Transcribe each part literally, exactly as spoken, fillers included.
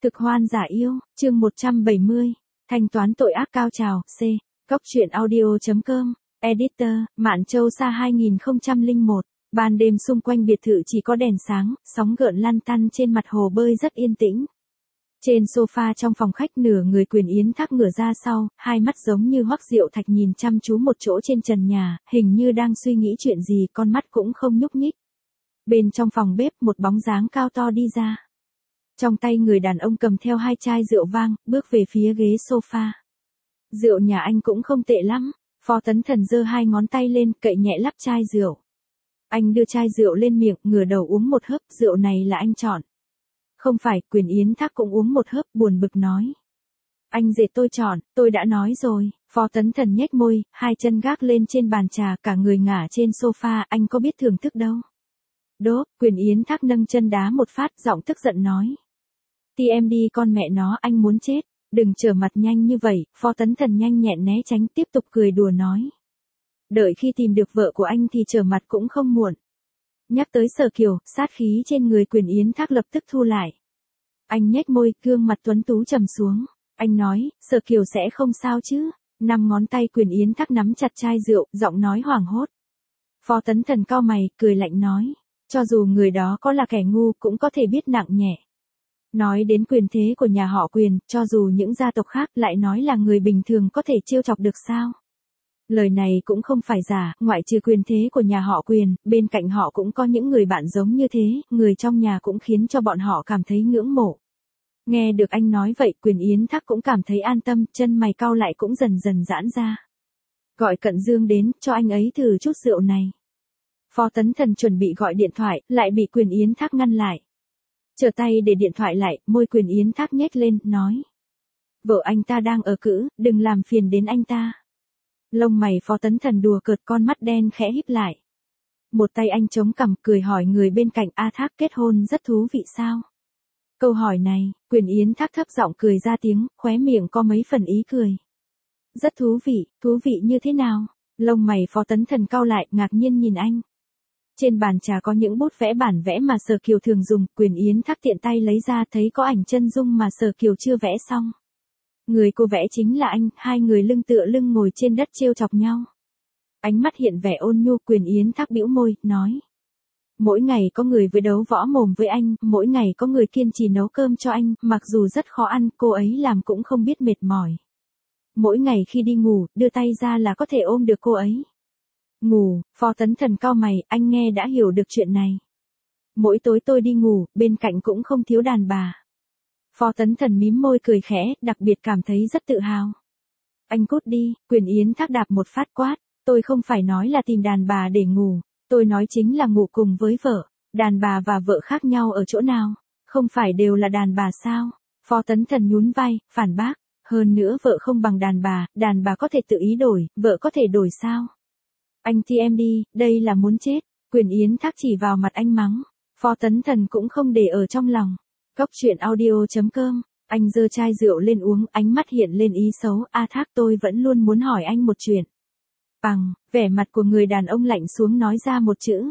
Cực hoan giả yêu, chương một trăm bảy mươi. Thanh toán tội ác cao trào, C. Góc truyện audio.com. Editor, Mạn Châu Sa hai không không một. Ban đêm xung quanh biệt thự chỉ có đèn sáng, sóng gợn lăn tăn trên mặt hồ bơi rất yên tĩnh. Trên sofa trong phòng khách nửa người Quyền Yến Thác ngửa ra sau, hai mắt giống như hoắc diệu thạch nhìn chăm chú một chỗ trên trần nhà, hình như đang suy nghĩ chuyện gì, con mắt cũng không nhúc nhích. Bên trong phòng bếp một bóng dáng cao to đi ra. Trong tay người đàn ông cầm theo hai chai rượu vang, bước về phía ghế sofa. Rượu nhà anh cũng không tệ lắm. Phó Tấn Thần giơ hai ngón tay lên, cậy nhẹ lắp chai rượu. Anh đưa chai rượu lên miệng, ngửa đầu uống một hớp, rượu này là anh chọn. Không phải, Quyền Yến Thác cũng uống một hớp, buồn bực nói. Anh dệt tôi chọn, tôi đã nói rồi. Phó Tấn Thần nhếch môi, hai chân gác lên trên bàn trà, cả người ngả trên sofa, anh có biết thưởng thức đâu. Đố, Quyền Yến Thác nâng chân đá một phát, giọng tức giận nói. Ti em đi con mẹ nó, anh muốn chết. Đừng trở mặt nhanh như vậy, Phó Tấn Thần nhanh nhẹn né tránh, tiếp tục cười đùa nói. Đợi khi tìm được vợ của anh thì trở mặt cũng không muộn. Nhắc tới Sở Kiều, sát khí trên người Quyền Yến Thác lập tức thu lại. Anh nhếch môi, gương mặt tuấn tú trầm xuống. Anh nói, Sở Kiều sẽ không sao chứ. Năm ngón tay Quyền Yến Thác nắm chặt chai rượu, giọng nói hoảng hốt. Phó Tấn Thần cau mày, cười lạnh nói. Cho dù người đó có là kẻ ngu cũng có thể biết nặng nhẹ. Nói đến quyền thế của nhà họ Quyền, cho dù những gia tộc khác lại nói là người bình thường có thể trêu chọc được sao? Lời này cũng không phải giả, ngoại trừ quyền thế của nhà họ Quyền, bên cạnh họ cũng có những người bạn giống như thế, người trong nhà cũng khiến cho bọn họ cảm thấy ngưỡng mộ. Nghe được anh nói vậy, Quyền Yến Thác cũng cảm thấy an tâm, chân mày cau lại cũng dần dần giãn ra. Gọi Cận Dương đến, cho anh ấy thử chút rượu này. Phó Tấn Thần chuẩn bị gọi điện thoại, lại bị Quyền Yến Thác ngăn lại. Trở tay để điện thoại lại, môi Quyền Yến Thác nhếch lên, nói. Vợ anh ta đang ở cữ, đừng làm phiền đến anh ta. Lông mày Phó Tấn Thần đùa cợt, con mắt đen khẽ híp lại. Một tay anh chống cằm, cười hỏi người bên cạnh, A Thác kết hôn rất thú vị sao? Câu hỏi này, Quyền Yến Thác thấp giọng cười ra tiếng, khóe miệng có mấy phần ý cười. Rất thú vị, thú vị như thế nào? Lông mày Phó Tấn Thần cau lại, ngạc nhiên nhìn anh. Trên bàn trà có những bút vẽ bản vẽ mà Sở Kiều thường dùng, Quyền Yến Thác tiện tay lấy ra, thấy có ảnh chân dung mà Sở Kiều chưa vẽ xong. Người cô vẽ chính là anh, hai người lưng tựa lưng ngồi trên đất trêu chọc nhau. Ánh mắt hiện vẻ ôn nhu, Quyền Yến Thác bĩu môi, nói. Mỗi ngày có người với đấu võ mồm với anh, mỗi ngày có người kiên trì nấu cơm cho anh, mặc dù rất khó ăn, cô ấy làm cũng không biết mệt mỏi. Mỗi ngày khi đi ngủ, đưa tay ra là có thể ôm được cô ấy. Ngủ, Phó Tấn Thần cau mày, anh nghe đã hiểu được chuyện này. Mỗi tối tôi đi ngủ, bên cạnh cũng không thiếu đàn bà. Phó Tấn Thần mím môi cười khẽ, đặc biệt cảm thấy rất tự hào. Anh cút đi, Quyền Yến Thác đạp một phát quát, tôi không phải nói là tìm đàn bà để ngủ, tôi nói chính là ngủ cùng với vợ. Đàn bà và vợ khác nhau ở chỗ nào, không phải đều là đàn bà sao? Phó Tấn Thần nhún vai, phản bác, hơn nữa vợ không bằng đàn bà, đàn bà có thể tự ý đổi, vợ có thể đổi sao? Anh ti em đi, đây là muốn chết. Quyền Yến Thác chỉ vào mặt anh mắng. Phó Tấn Thần cũng không để ở trong lòng. Góc truyện audio.com. Anh giơ chai rượu lên uống, ánh mắt hiện lên ý xấu. A Thác, tôi vẫn luôn muốn hỏi anh một chuyện. Bằng, vẻ mặt của người đàn ông lạnh xuống nói ra một chữ.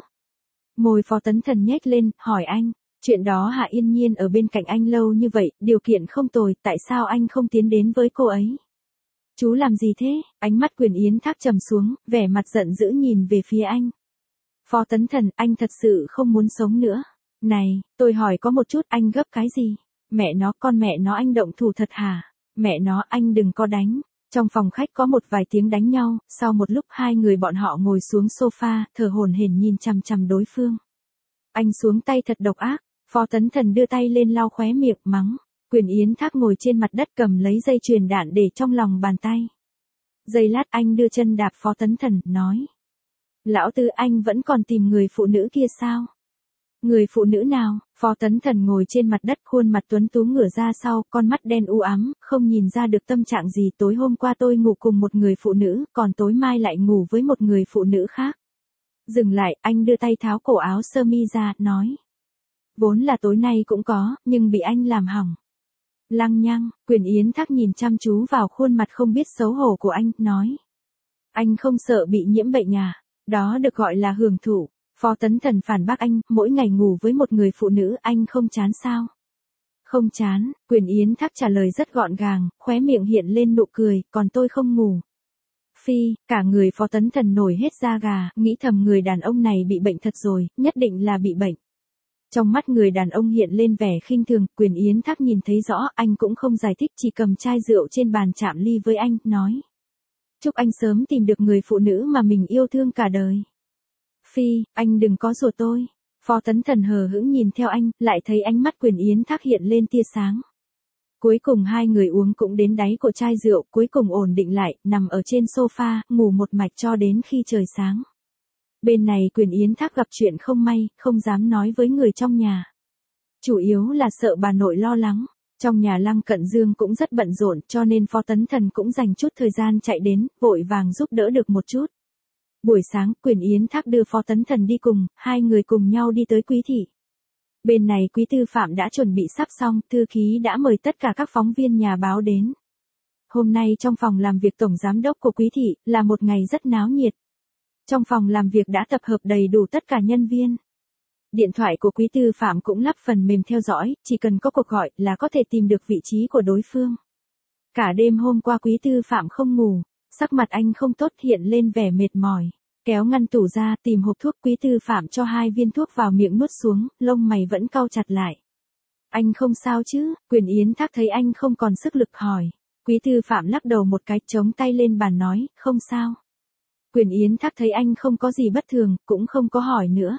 Môi Phó Tấn Thần nhếch lên, hỏi anh. Chuyện đó Hạ Yên Nhiên ở bên cạnh anh lâu như vậy, điều kiện không tồi, tại sao anh không tiến đến với cô ấy? Chú làm gì thế? Ánh mắt Quyền Yến Thác trầm xuống, vẻ mặt giận dữ nhìn về phía anh. Phó Tấn Thần, anh thật sự không muốn sống nữa. Này, tôi hỏi có một chút, anh gấp cái gì? Mẹ nó, con mẹ nó, anh động thủ thật hả? Mẹ nó, anh đừng có đánh. Trong phòng khách có một vài tiếng đánh nhau, sau một lúc hai người bọn họ ngồi xuống sofa, thở hổn hển nhìn chằm chằm đối phương. Anh xuống tay thật độc ác. Phó Tấn Thần đưa tay lên lau khóe miệng, mắng. Quyền Yến Thác ngồi trên mặt đất cầm lấy dây chuyền đạn để trong lòng bàn tay. Giây lát anh đưa chân đạp Phó Tấn Thần, nói. Lão Tư, anh vẫn còn tìm người phụ nữ kia sao? Người phụ nữ nào? Phó Tấn Thần ngồi trên mặt đất, khuôn mặt tuấn tú ngửa ra sau, con mắt đen u ám, không nhìn ra được tâm trạng gì. Tối hôm qua tôi ngủ cùng một người phụ nữ, còn tối mai lại ngủ với một người phụ nữ khác. Dừng lại, anh đưa tay tháo cổ áo sơ mi ra, nói. Vốn là tối nay cũng có, nhưng bị anh làm hỏng. Lăng nhăng, Quyền Yến Thác nhìn chăm chú vào khuôn mặt không biết xấu hổ của anh, nói. Anh không sợ bị nhiễm bệnh à? Đó được gọi là hưởng thụ. Phó Tấn Thần phản bác anh, mỗi ngày ngủ với một người phụ nữ anh không chán sao? Không chán, Quyền Yến Thác trả lời rất gọn gàng, khóe miệng hiện lên nụ cười, còn tôi không ngủ. Phi, cả người Phó Tấn Thần nổi hết da gà, nghĩ thầm người đàn ông này bị bệnh thật rồi, nhất định là bị bệnh. Trong mắt người đàn ông hiện lên vẻ khinh thường, Quyền Yến Thác nhìn thấy rõ, anh cũng không giải thích, chỉ cầm chai rượu trên bàn chạm ly với anh, nói. Chúc anh sớm tìm được người phụ nữ mà mình yêu thương cả đời. Phi, anh đừng có rủa tôi. Phó Tấn Thần hờ hững nhìn theo anh, lại thấy ánh mắt Quyền Yến Thác hiện lên tia sáng. Cuối cùng hai người uống cũng đến đáy của chai rượu, cuối cùng ổn định lại, nằm ở trên sofa, ngủ một mạch cho đến khi trời sáng. Bên này Quyền Yến Thác gặp chuyện không may, không dám nói với người trong nhà. Chủ yếu là sợ bà nội lo lắng. Trong nhà Lăng Cận Dương cũng rất bận rộn, cho nên Phó Tấn Thần cũng dành chút thời gian chạy đến, vội vàng giúp đỡ được một chút. Buổi sáng, Quyền Yến Thác đưa Phó Tấn Thần đi cùng, hai người cùng nhau đi tới Quý thị. Bên này Quý Tư Phạm đã chuẩn bị sắp xong, thư ký đã mời tất cả các phóng viên nhà báo đến. Hôm nay trong phòng làm việc tổng giám đốc của Quý thị, là một ngày rất náo nhiệt. Trong phòng làm việc đã tập hợp đầy đủ tất cả nhân viên. Điện thoại của Quý Tư Phạm cũng lắp phần mềm theo dõi, chỉ cần có cuộc gọi là có thể tìm được vị trí của đối phương. Cả đêm hôm qua Quý Tư Phạm không ngủ, sắc mặt anh không tốt hiện lên vẻ mệt mỏi. Kéo ngăn tủ ra, tìm hộp thuốc, Quý Tư Phạm cho hai viên thuốc vào miệng nuốt xuống, lông mày vẫn cau chặt lại. Anh không sao chứ? Quyền Yến Thác thấy anh không còn sức lực hỏi. Quý Tư Phạm lắc đầu một cái, chống tay lên bàn nói, không sao. Quyền Yến Thác thấy anh không có gì bất thường, cũng không có hỏi nữa.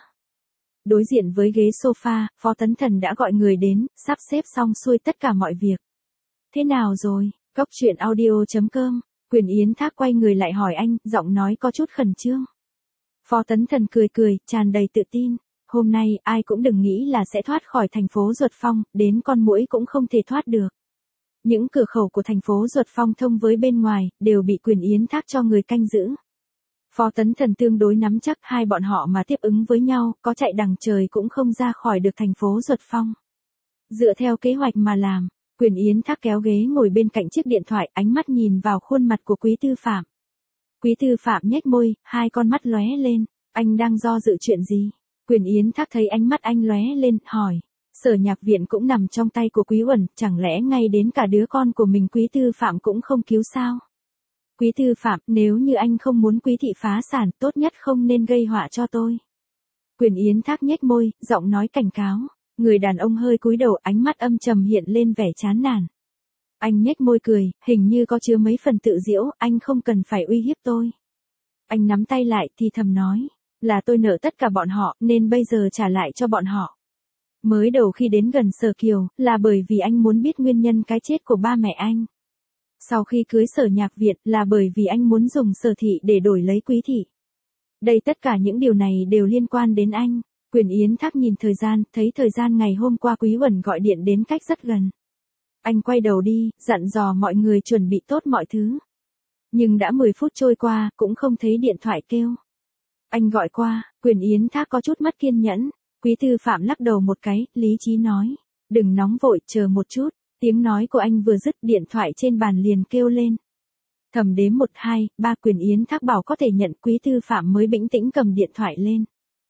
Đối diện với ghế sofa, Phó Tấn Thần đã gọi người đến, sắp xếp xong xuôi tất cả mọi việc. Thế nào rồi? Cóc truyện audio chấm com. Quyền Yến Thác quay người lại hỏi anh, giọng nói có chút khẩn trương. Phó Tấn Thần cười cười, tràn đầy tự tin. Hôm nay, ai cũng đừng nghĩ là sẽ thoát khỏi thành phố Duật Phong, đến con muỗi cũng không thể thoát được. Những cửa khẩu của thành phố Duật Phong thông với bên ngoài, đều bị Quyền Yến Thác cho người canh giữ. Phó Tấn Thần tương đối nắm chắc hai bọn họ mà tiếp ứng với nhau, có chạy đằng trời cũng không ra khỏi được thành phố Duật Phong. Dựa theo kế hoạch mà làm, Quyền Yến Thác kéo ghế ngồi bên cạnh chiếc điện thoại, ánh mắt nhìn vào khuôn mặt của Quý Tư Phạm. Quý Tư Phạm nhếch môi, hai con mắt lóe lên, anh đang do dự chuyện gì? Quyền Yến Thác thấy ánh mắt anh lóe lên, hỏi. Sở Nhạc Viện cũng nằm trong tay của Quý Uẩn, chẳng lẽ ngay đến cả đứa con của mình Quý Tư Phạm cũng không cứu sao? Quý Tư Phạm, nếu như anh không muốn Quý thị phá sản, tốt nhất không nên gây họa cho tôi. Quyền Yến Thác nhếch môi, giọng nói cảnh cáo. Người đàn ông hơi cúi đầu, ánh mắt âm trầm hiện lên vẻ chán nản. Anh nhếch môi cười, hình như có chứa mấy phần tự giễu, anh không cần phải uy hiếp tôi. Anh nắm tay lại thì thầm nói, là tôi nợ tất cả bọn họ, nên bây giờ trả lại cho bọn họ. Mới đầu khi đến gần Sở Kiều, là bởi vì anh muốn biết nguyên nhân cái chết của ba mẹ anh. Sau khi cưới Sở Nhạc Viện, là bởi vì anh muốn dùng Sở thị để đổi lấy Quý thị. Đây tất cả những điều này đều liên quan đến anh. Quyền Yến Thác nhìn thời gian, thấy thời gian ngày hôm qua Quý Uẩn gọi điện đến cách rất gần. Anh quay đầu đi, dặn dò mọi người chuẩn bị tốt mọi thứ. Nhưng đã mười phút trôi qua, cũng không thấy điện thoại kêu. Anh gọi qua, Quyền Yến Thác có chút mất kiên nhẫn. Quý Tư Phạm lắc đầu một cái, lý trí nói. Đừng nóng vội, chờ một chút. Tiếng nói của anh vừa dứt, điện thoại trên bàn liền kêu lên. Thầm đếm một hai, ba, Quyền Yến Thác bảo có thể nhận. Quý Tư Phạm mới bĩnh tĩnh cầm điện thoại lên.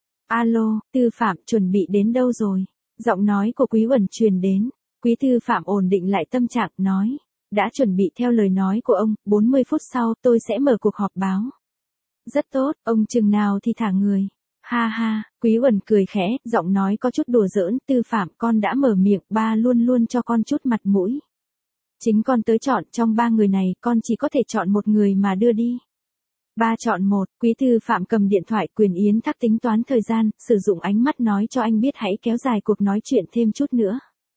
Alo, Tư Phạm, chuẩn bị đến đâu rồi? Giọng nói của Quý Uẩn truyền đến. Quý Tư Phạm ổn định lại tâm trạng, nói. Đã chuẩn bị theo lời nói của ông, bốn mươi phút sau tôi sẽ mở cuộc họp báo. Rất tốt, ông chừng nào thì thả người. Ha ha, Quý Uẩn cười khẽ, giọng nói có chút đùa giỡn, Tư Phạm, con đã mở miệng, ba luôn luôn cho con chút mặt mũi. Chính con tới chọn, trong ba người này, con chỉ có thể chọn một người mà đưa đi. Ba chọn một, Quý Tư Phạm cầm điện thoại. Quyền Yến Thác tính toán thời gian, sử dụng ánh mắt nói cho anh biết hãy kéo dài cuộc nói chuyện thêm chút nữa.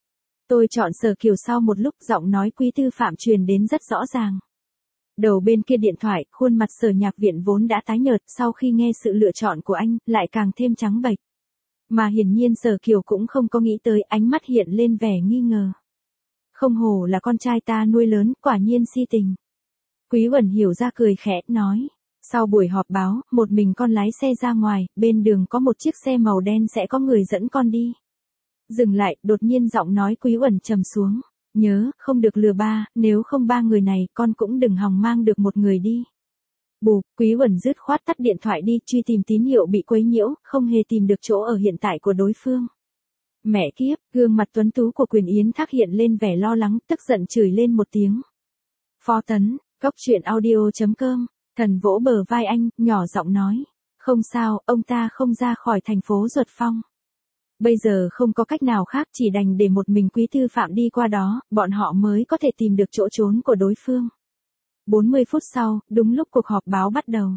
Tôi chọn Sở Kiều. Sau một lúc, giọng nói Quý Tư Phạm truyền đến rất rõ ràng. Đầu bên kia điện thoại, khuôn mặt Sở Nhạc Viện vốn đã tái nhợt, sau khi nghe sự lựa chọn của anh, lại càng thêm trắng bệch. Mà hiển nhiên Sở Kiều cũng không có nghĩ tới, ánh mắt hiện lên vẻ nghi ngờ. Không hổ là con trai ta nuôi lớn, quả nhiên si tình. Quý Uẩn hiểu ra cười khẽ, nói. Sau buổi họp báo, một mình con lái xe ra ngoài, bên đường có một chiếc xe màu đen sẽ có người dẫn con đi. Dừng lại, đột nhiên giọng nói Quý Uẩn trầm xuống. Nhớ, không được lừa ba, nếu không ba người này, con cũng đừng hòng mang được một người đi. Bù, Quý Uẩn dứt khoát tắt điện thoại đi, truy tìm tín hiệu bị quấy nhiễu, không hề tìm được chỗ ở hiện tại của đối phương. Mẹ kiếp, gương mặt tuấn tú của Quyền Yến Thác hiện lên vẻ lo lắng, tức giận chửi lên một tiếng. Phó Tấn, Cốc truyện audio chấm com, thần vỗ bờ vai anh, nhỏ giọng nói. Không sao, ông ta không ra khỏi thành phố Duật Phong. Bây giờ không có cách nào khác, chỉ đành để một mình Quý Tư Phạm đi qua đó, bọn họ mới có thể tìm được chỗ trốn của đối phương. bốn mươi phút sau, đúng lúc cuộc họp báo bắt đầu.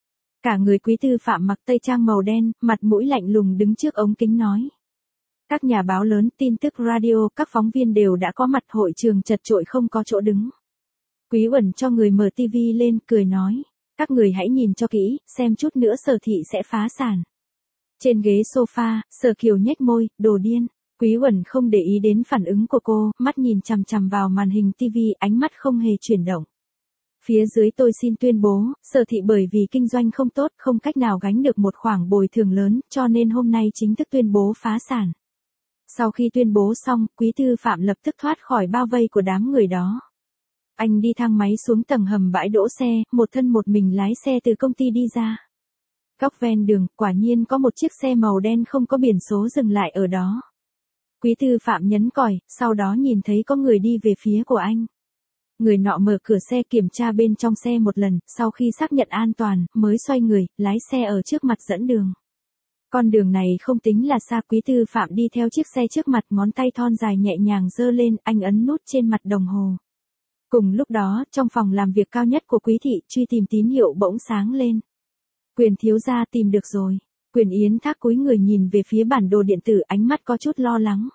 Cả người Quý Tư Phạm mặc tây trang màu đen, mặt mũi lạnh lùng đứng trước ống kính nói. Các nhà báo lớn, tin tức radio, các phóng viên đều đã có mặt, hội trường chật chội không có chỗ đứng. Quý Uẩn cho người mở tivi lên, cười nói. Các người hãy nhìn cho kỹ, xem chút nữa Sở Thị sẽ phá sản. Trên ghế sofa, Sở Kiều nhếch môi, đồ điên. Quý Uẩn không để ý đến phản ứng của cô, mắt nhìn chằm chằm vào màn hình tivi, ánh mắt không hề chuyển động. Phía dưới tôi xin tuyên bố, Sở Thị bởi vì kinh doanh không tốt, không cách nào gánh được một khoản bồi thường lớn, cho nên hôm nay chính thức tuyên bố phá sản. Sau khi tuyên bố xong, Quý Tư Phạm lập tức thoát khỏi bao vây của đám người đó. Anh đi thang máy xuống tầng hầm bãi đỗ xe, một thân một mình lái xe từ công ty đi ra. Góc ven đường, quả nhiên có một chiếc xe màu đen không có biển số dừng lại ở đó. Quý Tư Phạm nhấn còi, sau đó nhìn thấy có người đi về phía của anh. Người nọ mở cửa xe kiểm tra bên trong xe một lần, sau khi xác nhận an toàn, mới xoay người, lái xe ở trước mặt dẫn đường. Con đường này không tính là xa, Quý Tư Phạm đi theo chiếc xe trước mặt, ngón tay thon dài nhẹ nhàng giơ lên, anh ấn nút trên mặt đồng hồ. Cùng lúc đó, trong phòng làm việc cao nhất của Quý thị, truy tìm tín hiệu bỗng sáng lên. Quyền thiếu gia tìm được rồi. Quyền Yến Thác cúi người nhìn về phía bản đồ điện tử, ánh mắt có chút lo lắng.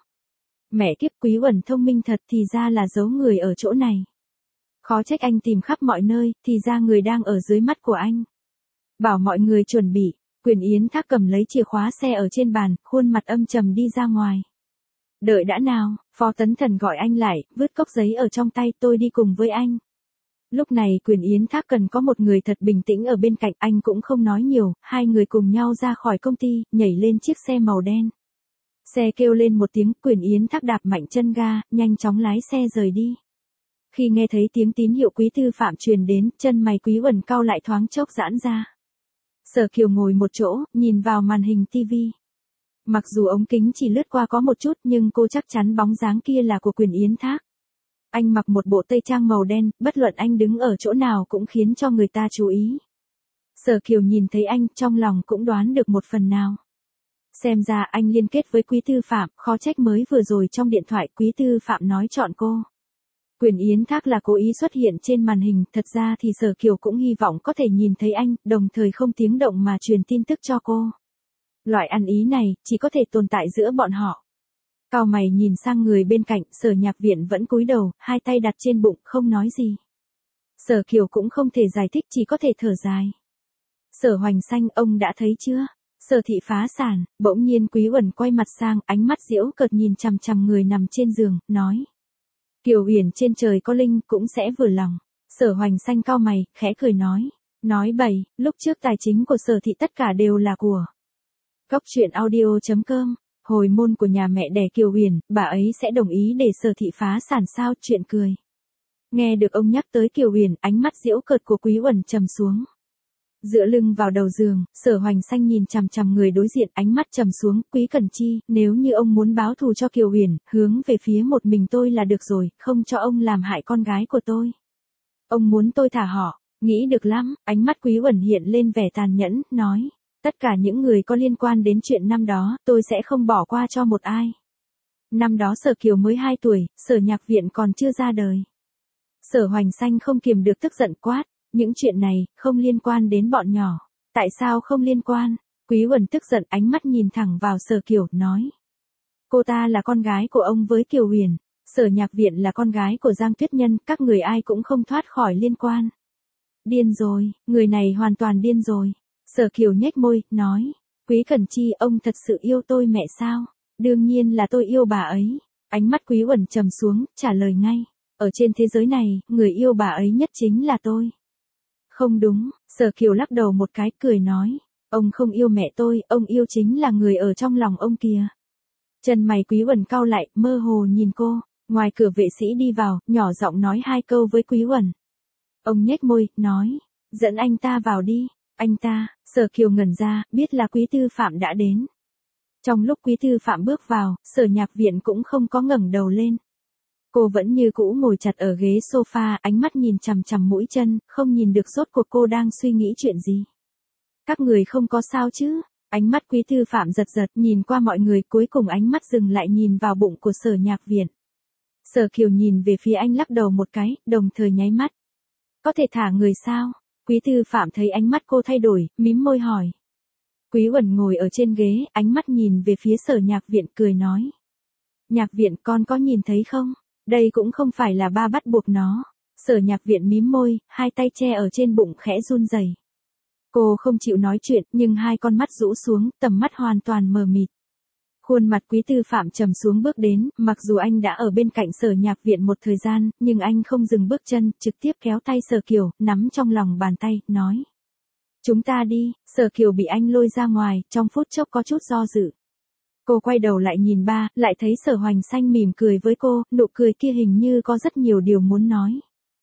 Mẹ kiếp, Quý Uẩn thông minh thật, thì ra là giấu người ở chỗ này. Khó trách anh tìm khắp mọi nơi, thì ra người đang ở dưới mắt của anh. Bảo mọi người chuẩn bị. Quyền Yến Thác cầm lấy chìa khóa xe ở trên bàn, khuôn mặt âm trầm đi ra ngoài. Đợi đã nào, Phó Tấn Thần gọi anh lại, vứt cốc giấy ở trong tay, tôi đi cùng với anh. Lúc này Quyền Yến Thác cần có một người thật bình tĩnh ở bên cạnh, anh cũng không nói nhiều, hai người cùng nhau ra khỏi công ty, nhảy lên chiếc xe màu đen. Xe kêu lên một tiếng, Quyền Yến Thác đạp mạnh chân ga, nhanh chóng lái xe rời đi. Khi nghe thấy tiếng tín hiệu Quý Tư Phạm truyền đến, chân mày Quý Uẩn cau lại thoáng chốc giãn ra. Sở Kiều ngồi một chỗ, nhìn vào màn hình tivi. Mặc dù ống kính chỉ lướt qua có một chút, nhưng cô chắc chắn bóng dáng kia là của Quyền Yến Thác. Anh mặc một bộ tây trang màu đen, bất luận anh đứng ở chỗ nào cũng khiến cho người ta chú ý. Sở Kiều nhìn thấy anh, trong lòng cũng đoán được một phần nào. Xem ra anh liên kết với Quý Tư Phạm, khó trách mới vừa rồi trong điện thoại Quý Tư Phạm nói chọn cô. Quyền Yến Thác là cố ý xuất hiện trên màn hình, thật ra thì Sở Kiều cũng hy vọng có thể nhìn thấy anh, đồng thời không tiếng động mà truyền tin tức cho cô. Loại ăn ý này, chỉ có thể tồn tại giữa bọn họ. Cau mày nhìn sang người bên cạnh, Sở Nhạc Viện vẫn cúi đầu, hai tay đặt trên bụng, không nói gì. Sở Kiều cũng không thể giải thích, chỉ có thể thở dài. Sở Hoành Xanh, ông đã thấy chưa? Sở Thị phá sản, bỗng nhiên Quý Uẩn quay mặt sang, ánh mắt giễu cợt nhìn chằm chằm người nằm trên giường, nói. Kiều Huyền trên trời có linh, cũng sẽ vừa lòng. Sở Hoành Xanh cau mày, khẽ cười nói. Nói bậy, lúc trước tài chính của Sở Thị tất cả đều là của. Cốc truyện audio chấm com, hồi môn của nhà mẹ đẻ Kiều Huyền, bà ấy sẽ đồng ý để Sở Thị phá sản sao? Chuyện cười. Nghe được ông nhắc tới Kiều Huyền, ánh mắt giễu cợt của Quý Uẩn trầm xuống. Dựa lưng vào đầu giường, Sở Hoành Xanh nhìn chằm chằm người đối diện, ánh mắt trầm xuống. Quý Cẩn Chi, nếu như ông muốn báo thù cho Kiều Huyền, hướng về phía một mình tôi là được rồi, không cho ông làm hại con gái của tôi. Ông muốn tôi thả họ, nghĩ được lắm. Ánh mắt Quý Uẩn hiện lên vẻ tàn nhẫn, nói. Tất cả những người có liên quan đến chuyện năm đó, tôi sẽ không bỏ qua cho một ai. Năm đó Sở Kiều mới hai tuổi, Sở Nhạc Viện còn chưa ra đời. Sở Hoành Xanh không kiềm được tức giận quát. Những chuyện này, không liên quan đến bọn nhỏ. Tại sao không liên quan? Quý Uẩn tức giận, ánh mắt nhìn thẳng vào Sở Kiều, nói. Cô ta là con gái của ông với Kiều Huyền. Sở Nhạc Viện là con gái của Giang Tuyết Nhân, các người ai cũng không thoát khỏi liên quan. Điên rồi, người này hoàn toàn điên rồi. Sở Kiều nhếch môi, nói. Quý Cẩn Chi, ông thật sự yêu tôi mẹ sao? Đương nhiên là tôi yêu bà ấy. Ánh mắt Quý Uẩn trầm xuống, trả lời ngay. Ở trên thế giới này, người yêu bà ấy nhất chính là tôi. Không đúng, Sở Kiều lắc đầu một cái, cười nói. Ông không yêu mẹ tôi, ông yêu chính là người ở trong lòng ông kìa. Chân mày Quý Uẩn cau lại, mơ hồ nhìn cô. Ngoài cửa vệ sĩ đi vào, nhỏ giọng nói hai câu với Quý Uẩn. Ông nhếch môi, nói. Dẫn anh ta vào đi. Anh ta, Sở Kiều ngẩn ra, biết là Quý Tư Phạm đã đến. Trong lúc Quý Thư Phạm bước vào, Sở Nhạc Viện cũng không có ngẩng đầu lên. Cô vẫn như cũ ngồi chặt ở ghế sofa, ánh mắt nhìn chằm chằm mũi chân, không nhìn được rốt cuộc cô đang suy nghĩ chuyện gì. Các người không có sao chứ? Ánh mắt Quý Thư Phạm giật giật, nhìn qua mọi người, cuối cùng ánh mắt dừng lại nhìn vào bụng của Sở Nhạc Viện. Sở Kiều nhìn về phía anh lắc đầu một cái, đồng thời nháy mắt. Có thể thả người sao? Quý Thư Phạm thấy ánh mắt cô thay đổi, mím môi hỏi. Quý Uẩn ngồi ở trên ghế, ánh mắt nhìn về phía Sở Nhạc Viện cười nói. Nhạc Viện, con có nhìn thấy không? Đây cũng không phải là ba bắt buộc nó. Sở Nhạc Viện mím môi, hai tay che ở trên bụng khẽ run rẩy. Cô không chịu nói chuyện, nhưng hai con mắt rũ xuống, tầm mắt hoàn toàn mờ mịt. Khuôn mặt Quý Thư Phạm trầm xuống bước đến, mặc dù anh đã ở bên cạnh Sở Nhạc Viện một thời gian, nhưng anh không dừng bước chân, trực tiếp kéo tay Sở Kiều, nắm trong lòng bàn tay, nói. Chúng ta đi. Sở Kiều bị anh lôi ra ngoài, trong phút chốc có chút do dự. Cô quay đầu lại nhìn ba, lại thấy Sở Hoành Xanh mỉm cười với cô, nụ cười kia hình như có rất nhiều điều muốn nói.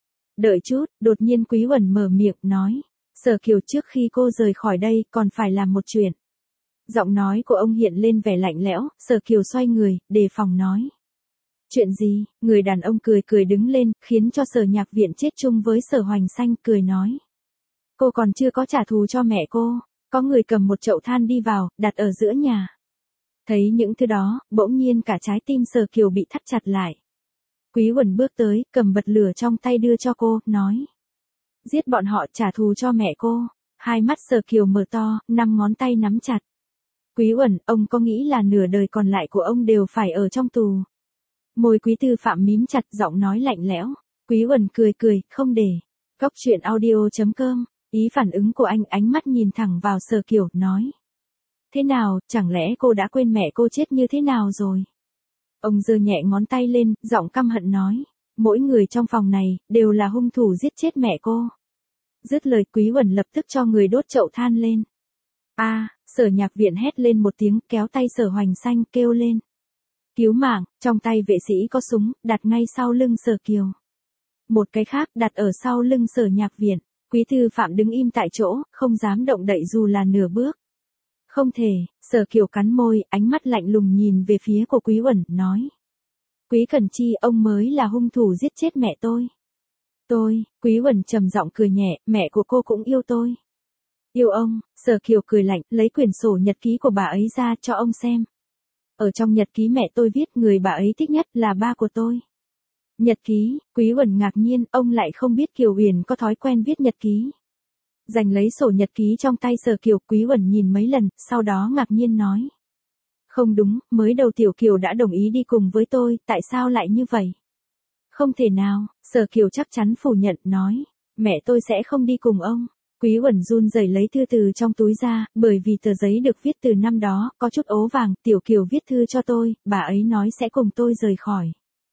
Đợi chút, đột nhiên Quý Uẩn mở miệng, nói. Sở Kiều, trước khi cô rời khỏi đây, còn phải làm một chuyện. Giọng nói của ông hiện lên vẻ lạnh lẽo, Sở Kiều xoay người, đề phòng nói. Chuyện gì? Người đàn ông cười cười đứng lên, khiến cho Sở Nhạc Viện chết chung với Sở Hoành Xanh, cười nói. Cô còn chưa có trả thù cho mẹ cô. Có người cầm một chậu than đi vào, đặt ở giữa nhà. Thấy những thứ đó, bỗng nhiên cả trái tim Sở Kiều bị thắt chặt lại. Quý Uẩn bước tới, cầm bật lửa trong tay đưa cho cô, nói. Giết bọn họ, trả thù cho mẹ cô. Hai mắt Sở Kiều mở to, năm ngón tay nắm chặt. Quý Uẩn, ông có nghĩ là nửa đời còn lại của ông đều phải ở trong tù? Môi Quý Thư Phạm mím chặt, giọng nói lạnh lẽo. Quý Uẩn cười cười, không để. Góc truyện audio chấm com. Ý phản ứng của anh, ánh mắt nhìn thẳng vào Sở Kiều, nói. Thế nào, chẳng lẽ cô đã quên mẹ cô chết như thế nào rồi? Ông giơ nhẹ ngón tay lên, giọng căm hận nói. Mỗi người trong phòng này, đều là hung thủ giết chết mẹ cô. Dứt lời, Quý Uẩn lập tức cho người đốt chậu than lên. A, à, Sở Nhạc Viện hét lên một tiếng, kéo tay Sở Hoành Xanh, kêu lên. Cứu mạng, trong tay vệ sĩ có súng, đặt ngay sau lưng Sở Kiều. Một cái khác đặt ở sau lưng Sở Nhạc Viện. Quý Thư Phạm đứng im tại chỗ, không dám động đậy dù là nửa bước. Không thể. Sở Kiều cắn môi, ánh mắt lạnh lùng nhìn về phía của Quý Uẩn, nói. Quý Cẩn Chi, ông mới là hung thủ giết chết mẹ tôi. Tôi. Quý Uẩn trầm giọng cười nhẹ, mẹ của cô cũng yêu tôi. Yêu ông. Sở Kiều cười lạnh, lấy quyển sổ nhật ký của bà ấy ra cho ông xem. Ở trong nhật ký mẹ tôi viết người bà ấy thích nhất là ba của tôi. Nhật ký. Quý Uẩn ngạc nhiên, ông lại không biết Kiều Huyền có thói quen viết nhật ký. Giành lấy sổ nhật ký trong tay Sở Kiều, Quý Uẩn nhìn mấy lần, sau đó ngạc nhiên nói. Không đúng, mới đầu Tiểu Kiều đã đồng ý đi cùng với tôi, tại sao lại như vậy? Không thể nào. Sở Kiều chắc chắn phủ nhận, nói. Mẹ tôi sẽ không đi cùng ông. Quý Uẩn run rẩy lấy thư từ trong túi ra, bởi vì tờ giấy được viết từ năm đó, có chút ố vàng, Tiểu Kiều viết thư cho tôi, bà ấy nói sẽ cùng tôi rời khỏi.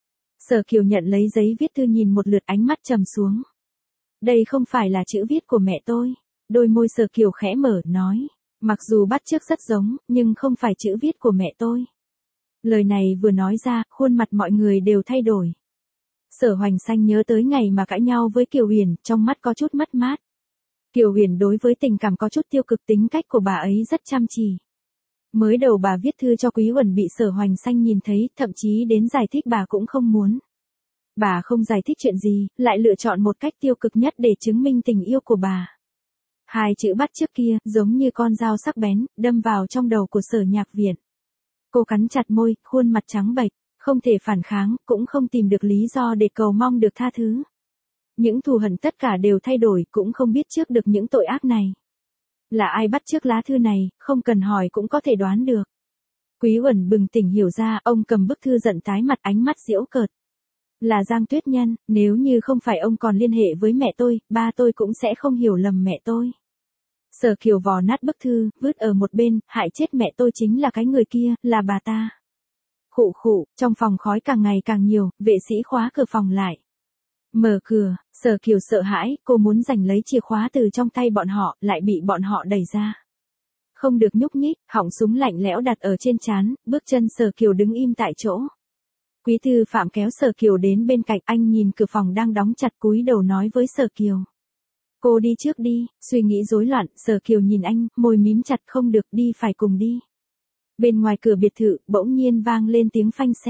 Sở Kiều nhận lấy giấy viết thư nhìn một lượt, ánh mắt trầm xuống. Đây không phải là chữ viết của mẹ tôi. Đôi môi Sở Kiều khẽ mở, nói. Mặc dù bắt chước rất giống, nhưng không phải chữ viết của mẹ tôi. Lời này vừa nói ra, khuôn mặt mọi người đều thay đổi. Sở Hoành Xanh nhớ tới ngày mà cãi nhau với Kiều Huyền, trong mắt có chút mất mát. Kiều Huyền đối với tình cảm có chút tiêu cực, tính cách của bà ấy rất chăm chỉ. Mới đầu bà viết thư cho Quý Uẩn bị Sở Hoành Xanh nhìn thấy, thậm chí đến giải thích bà cũng không muốn. Bà không giải thích chuyện gì, lại lựa chọn một cách tiêu cực nhất để chứng minh tình yêu của bà. Hai chữ bắt chước kia, giống như con dao sắc bén, đâm vào trong đầu của Sở Nhạc Viện. Cô cắn chặt môi, khuôn mặt trắng bệch, không thể phản kháng, cũng không tìm được lý do để cầu mong được tha thứ. Những thù hận tất cả đều thay đổi, cũng không biết trước được những tội ác này. Là ai bắt chước lá thư này, không cần hỏi cũng có thể đoán được. Quý Uẩn bừng tỉnh hiểu ra, ông cầm bức thư giận tái mặt, ánh mắt giễu cợt. Là Giang Tuyết Nhân, nếu như không phải ông còn liên hệ với mẹ tôi, ba tôi cũng sẽ không hiểu lầm mẹ tôi. Sở Kiều vò nát bức thư, vứt ở một bên, hại chết mẹ tôi chính là cái người kia, là bà ta. Khụ khụ, trong phòng khói càng ngày càng nhiều, vệ sĩ khóa cửa phòng lại. Mở cửa, Sở Kiều sợ hãi, cô muốn giành lấy chìa khóa từ trong tay bọn họ, lại bị bọn họ đẩy ra. Không được nhúc nhích, họng súng lạnh lẽo đặt ở trên trán, bước chân Sở Kiều đứng im tại chỗ. Quý Thư Phạm kéo Sở Kiều đến bên cạnh, anh nhìn cửa phòng đang đóng chặt, cúi đầu nói với Sở Kiều. Cô đi trước đi. Suy nghĩ rối loạn, Sở Kiều nhìn anh, môi mím chặt, không được, đi phải cùng đi. Bên ngoài cửa biệt thự, bỗng nhiên vang lên tiếng phanh xe.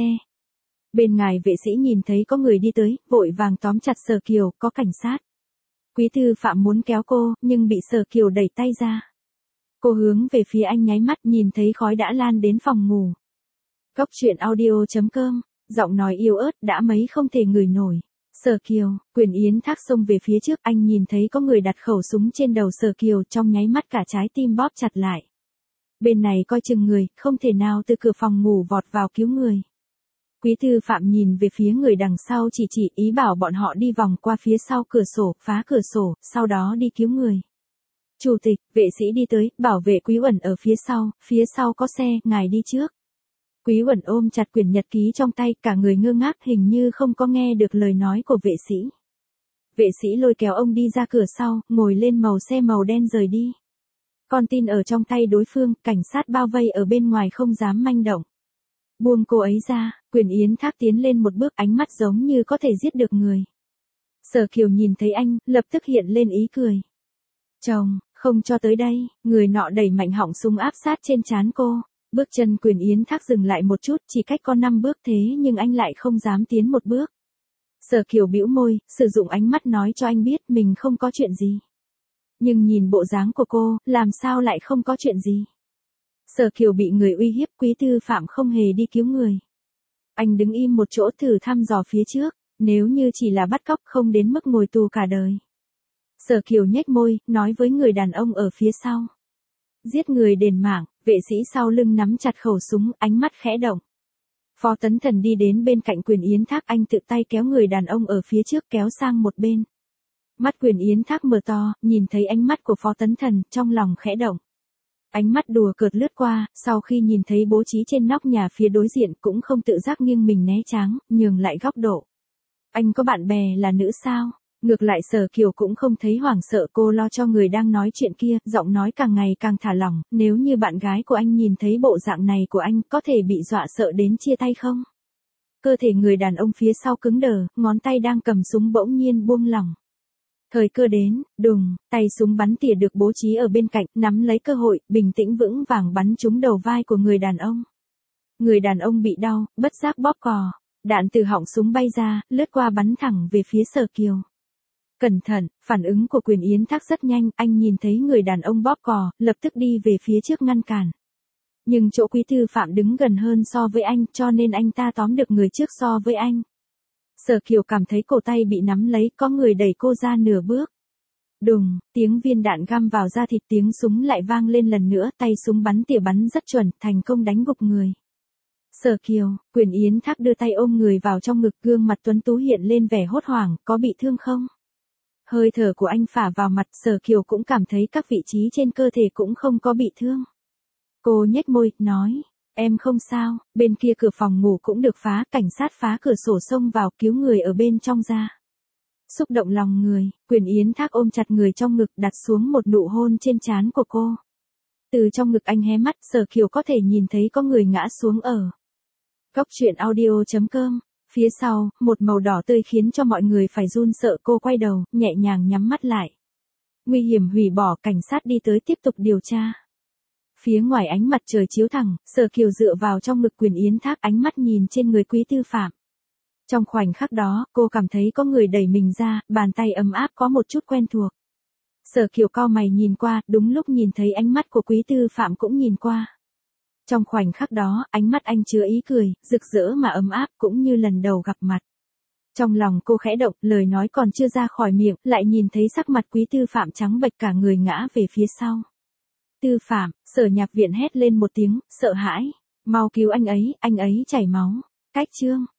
Bên ngài vệ sĩ nhìn thấy có người đi tới, vội vàng tóm chặt Sở Kiều, có cảnh sát. Quý tư phạm muốn kéo cô, nhưng bị Sở Kiều đẩy tay ra. Cô hướng về phía anh nháy mắt, nhìn thấy khói đã lan đến phòng ngủ. Cốc truyện audio chấm com, giọng nói yếu ớt đã mấy không thể ngửi nổi. Sở Kiều, Quyền Yến Thác xông về phía trước, anh nhìn thấy có người đặt khẩu súng trên đầu Sở Kiều, trong nháy mắt cả trái tim bóp chặt lại. Bên này coi chừng người, không thể nào từ cửa phòng ngủ vọt vào cứu người. Quý tư phạm nhìn về phía người đằng sau, chỉ chỉ ý bảo bọn họ đi vòng qua phía sau cửa sổ, phá cửa sổ, sau đó đi cứu người. Chủ tịch, vệ sĩ đi tới, bảo vệ Quý Uẩn ở phía sau, phía sau có xe, ngài đi trước. Quý Uẩn ôm chặt quyển nhật ký trong tay, cả người ngơ ngác, hình như không có nghe được lời nói của vệ sĩ. Vệ sĩ lôi kéo ông đi ra cửa sau, ngồi lên màu xe màu đen rời đi. Con tin ở trong tay đối phương, cảnh sát bao vây ở bên ngoài không dám manh động. Buông cô ấy ra, Quyền Yến Thác tiến lên một bước, ánh mắt giống như có thể giết được người. Sở Kiều nhìn thấy anh, lập tức hiện lên ý cười. Chồng, không cho tới đây, người nọ đẩy mạnh họng súng áp sát trên trán cô. Bước chân Quyền Yến Thác dừng lại một chút, chỉ cách có năm bước thế nhưng anh lại không dám tiến một bước. Sở Kiều bĩu môi, sử dụng ánh mắt nói cho anh biết mình không có chuyện gì. Nhưng nhìn bộ dáng của cô, làm sao lại không có chuyện gì. Sở Kiều bị người uy hiếp, quý tư phạm không hề đi cứu người. Anh đứng im một chỗ thử thăm dò phía trước, nếu như chỉ là bắt cóc không đến mức ngồi tù cả đời. Sở Kiều nhếch môi, nói với người đàn ông ở phía sau. Giết người đền mạng, vệ sĩ sau lưng nắm chặt khẩu súng, ánh mắt khẽ động. Phó Tấn Thần đi đến bên cạnh Quyền Yến Thác, anh tự tay kéo người đàn ông ở phía trước kéo sang một bên. Mắt Quyền Yến Thác mở to, nhìn thấy ánh mắt của Phó Tấn Thần, trong lòng khẽ động. Ánh mắt đùa cợt lướt qua, sau khi nhìn thấy bố trí trên nóc nhà phía đối diện cũng không tự giác nghiêng mình né tránh, nhường lại góc độ. Anh có bạn bè là nữ sao? Ngược lại Sở Kiều cũng không thấy hoảng sợ, cô lo cho người đang nói chuyện kia, giọng nói càng ngày càng thả lỏng, nếu như bạn gái của anh nhìn thấy bộ dạng này của anh, có thể bị dọa sợ đến chia tay không? Cơ thể người đàn ông phía sau cứng đờ, ngón tay đang cầm súng bỗng nhiên buông lỏng. Thời cơ đến, đùng, tay súng bắn tỉa được bố trí ở bên cạnh, nắm lấy cơ hội, bình tĩnh vững vàng bắn trúng đầu vai của người đàn ông. Người đàn ông bị đau, bất giác bóp cò, đạn từ họng súng bay ra, lướt qua bắn thẳng về phía Sở Kiều. Cẩn thận, phản ứng của Quyền Yến Thác rất nhanh, anh nhìn thấy người đàn ông bóp cò, lập tức đi về phía trước ngăn cản. Nhưng chỗ quý tư phạm đứng gần hơn so với anh, cho nên anh ta tóm được người trước so với anh. Sở Kiều cảm thấy cổ tay bị nắm lấy, có người đẩy cô ra nửa bước. Đùng, tiếng viên đạn găm vào da thịt, tiếng súng lại vang lên lần nữa, tay súng bắn tỉa bắn rất chuẩn, thành công đánh gục người. Sở Kiều, Quyền Yến Thác đưa tay ôm người vào trong ngực, gương mặt tuấn tú hiện lên vẻ hốt hoảng, có bị thương không? Hơi thở của anh phả vào mặt, Sở Kiều cũng cảm thấy các vị trí trên cơ thể cũng không có bị thương. Cô nhếch môi, nói, em không sao, bên kia cửa phòng ngủ cũng được phá, cảnh sát phá cửa sổ xông vào cứu người ở bên trong ra. Xúc động lòng người, Quyền Yến Thác ôm chặt người trong ngực, đặt xuống một nụ hôn trên trán của cô. Từ trong ngực anh hé mắt, Sở Kiều có thể nhìn thấy có người ngã xuống ở. Cốc truyện audio chấm com. Phía sau, một màu đỏ tươi khiến cho mọi người phải run sợ, cô quay đầu, nhẹ nhàng nhắm mắt lại. Nguy hiểm hủy bỏ, cảnh sát đi tới tiếp tục điều tra. Phía ngoài ánh mặt trời chiếu thẳng, Sở Kiều dựa vào trong ngực Quyền Yến Thác, ánh mắt nhìn trên người quý tư phạm. Trong khoảnh khắc đó, cô cảm thấy có người đẩy mình ra, bàn tay ấm áp có một chút quen thuộc. Sở Kiều cau mày nhìn qua, đúng lúc nhìn thấy ánh mắt của quý tư phạm cũng nhìn qua. Trong khoảnh khắc đó, ánh mắt anh chứa ý cười, rực rỡ mà ấm áp, cũng như lần đầu gặp mặt. Trong lòng cô khẽ động, lời nói còn chưa ra khỏi miệng, lại nhìn thấy sắc mặt quý tư phạm trắng bệch, cả người ngã về phía sau. Tư phạm, Sở Nhạc Viện hét lên một tiếng, sợ hãi. Mau cứu anh ấy, anh ấy chảy máu. Cách chương.